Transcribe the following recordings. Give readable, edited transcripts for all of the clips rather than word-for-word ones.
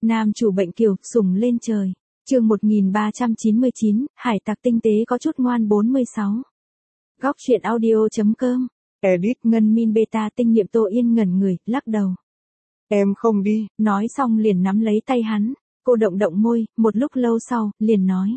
Nam chủ bệnh kiều, sủng lên trời. Chương 1399, hải tặc tinh tế có chút ngoan 46. Góc truyện audio.com. Edit. Ngân min beta tinh nhiệm Tô Yên ngẩn người, lắc đầu. Em không đi. Nói xong liền nắm lấy tay hắn. Cô động động môi, một lúc lâu sau, liền nói.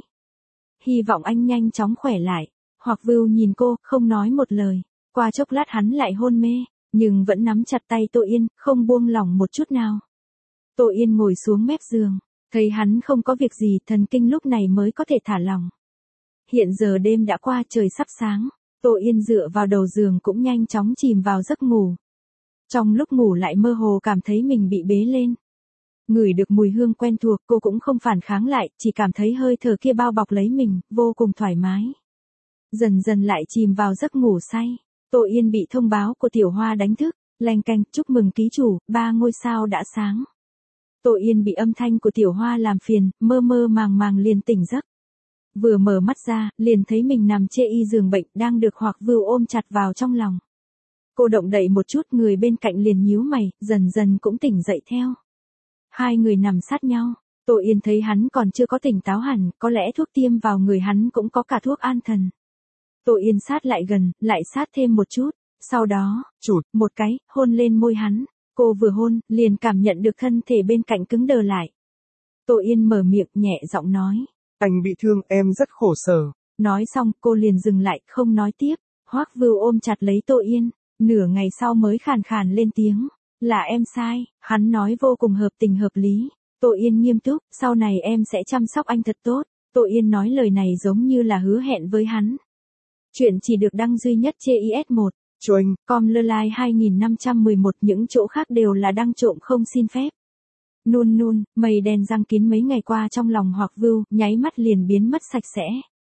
Hy vọng anh nhanh chóng khỏe lại. Hoặc Vưu nhìn cô, không nói một lời. Qua chốc lát hắn lại hôn mê, nhưng vẫn nắm chặt tay Tô Yên, không buông lỏng một chút nào. Tô Yên ngồi xuống mép giường, thấy hắn không có việc gì, thần kinh lúc này mới có thể thả lỏng. Hiện giờ đêm đã qua, trời sắp sáng, Tô Yên dựa vào đầu giường cũng nhanh chóng chìm vào giấc ngủ. Trong lúc ngủ lại mơ hồ cảm thấy mình bị bế lên. Ngửi được mùi hương quen thuộc, cô cũng không phản kháng lại, chỉ cảm thấy hơi thở kia bao bọc lấy mình, vô cùng thoải mái. Dần dần lại chìm vào giấc ngủ say. Tô Yên bị thông báo của Tiểu Hoa đánh thức, leng keng, chúc mừng ký chủ, 3 ngôi sao đã sáng. Tô Yên bị âm thanh của Tiểu Hoa làm phiền, mơ mơ màng màng liền tỉnh giấc. Vừa mở mắt ra, liền thấy mình nằm chê y giường bệnh, đang được Hoặc Vưu ôm chặt vào trong lòng. Cô động đậy một chút, người bên cạnh liền nhíu mày, dần dần cũng tỉnh dậy theo. Hai người nằm sát nhau, Tô Yên thấy hắn còn chưa có tỉnh táo hẳn, có lẽ thuốc tiêm vào người hắn cũng có cả thuốc an thần. Tô Yên sát lại gần, lại sát thêm một chút, sau đó, một cái, hôn lên môi hắn. Cô vừa hôn, liền cảm nhận được thân thể bên cạnh cứng đờ lại. Tô Yên mở miệng nhẹ giọng nói. Anh bị thương, em rất khổ sở. Nói xong, cô liền dừng lại, không nói tiếp. Hoắc Vưu ôm chặt lấy Tô Yên, nửa ngày sau mới khàn khàn lên tiếng. Là em sai, hắn nói vô cùng hợp tình hợp lý. Tô Yên nghiêm túc, sau này em sẽ chăm sóc anh thật tốt. Tô Yên nói lời này giống như là hứa hẹn với hắn. Chuyện chỉ được đăng duy nhất trên IS1. Choing. Com Lơ Lai 2511, những chỗ khác đều là đăng trộm không xin phép. Nun, mây đen giăng kín mấy ngày qua trong lòng Hoặc Vưu, nháy mắt liền biến mất sạch sẽ.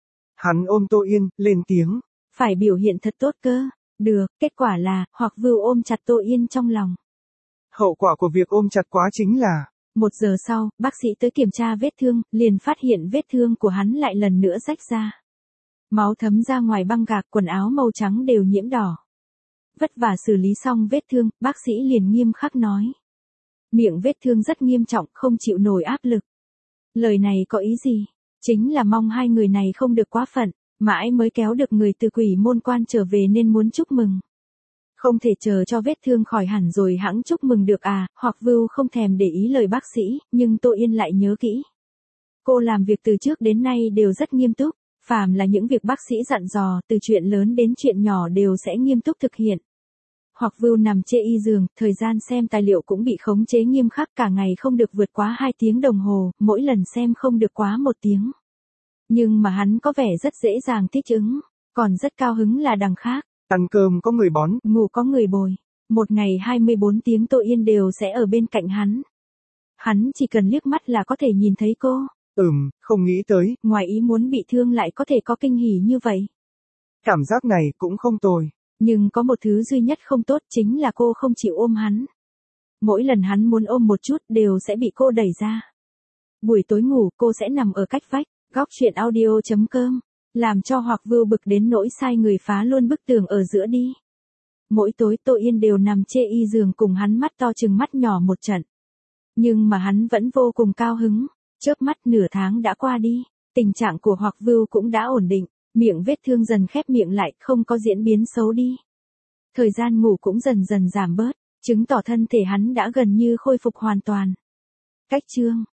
Hắn ôm Tô Yên, lên tiếng. Phải biểu hiện thật tốt cơ. Được, kết quả là, Hoặc Vưu ôm chặt Tô Yên trong lòng. Hậu quả của việc ôm chặt quá chính là... 1 giờ sau, bác sĩ tới kiểm tra vết thương, liền phát hiện vết thương của hắn lại lần nữa rách ra. Máu thấm ra ngoài băng gạc, quần áo màu trắng đều nhiễm đỏ. Vất vả xử lý xong vết thương, bác sĩ liền nghiêm khắc nói. Miệng vết thương rất nghiêm trọng, không chịu nổi áp lực. Lời này có ý gì? Chính là mong hai người này không được quá phận, mãi mới kéo được người từ Quỷ Môn Quan trở về nên muốn chúc mừng. Không thể chờ cho vết thương khỏi hẳn rồi hẵng chúc mừng được à, Hoặc Vưu không thèm để ý lời bác sĩ, nhưng Tô Yên lại nhớ kỹ. Cô làm việc từ trước đến nay đều rất nghiêm túc, phàm là những việc bác sĩ dặn dò, từ chuyện lớn đến chuyện nhỏ đều sẽ nghiêm túc thực hiện. Hoặc Vưu nằm chê y giường, thời gian xem tài liệu cũng bị khống chế nghiêm khắc, cả ngày không được vượt quá 2 tiếng đồng hồ, mỗi lần xem không được quá 1 tiếng. Nhưng mà hắn có vẻ rất dễ dàng thích ứng, còn rất cao hứng là đằng khác. Ăn cơm có người bón, ngủ có người bồi. Một ngày 24 tiếng Tô Yên đều sẽ ở bên cạnh hắn. Hắn chỉ cần liếc mắt là có thể nhìn thấy cô. Không nghĩ tới. Ngoài ý muốn bị thương lại có thể có kinh hỉ như vậy. Cảm giác này cũng không tồi. Nhưng có một thứ duy nhất không tốt chính là cô không chịu ôm hắn. Mỗi lần hắn muốn ôm một chút đều sẽ bị cô đẩy ra. Buổi tối ngủ cô sẽ nằm ở cách vách, góc truyện audio.com, làm cho Hoặc Vưu bực đến nỗi sai người phá luôn bức tường ở giữa đi. Mỗi tối Tô Yên đều nằm chê y giường cùng hắn mắt to chừng mắt nhỏ một trận. Nhưng mà hắn vẫn vô cùng cao hứng, chớp mắt nửa tháng đã qua đi, tình trạng của Hoặc Vưu cũng đã ổn định. Miệng vết thương dần khép miệng lại, không có diễn biến xấu đi. Thời gian ngủ cũng dần dần giảm bớt, chứng tỏ thân thể hắn đã gần như khôi phục hoàn toàn. Cách chương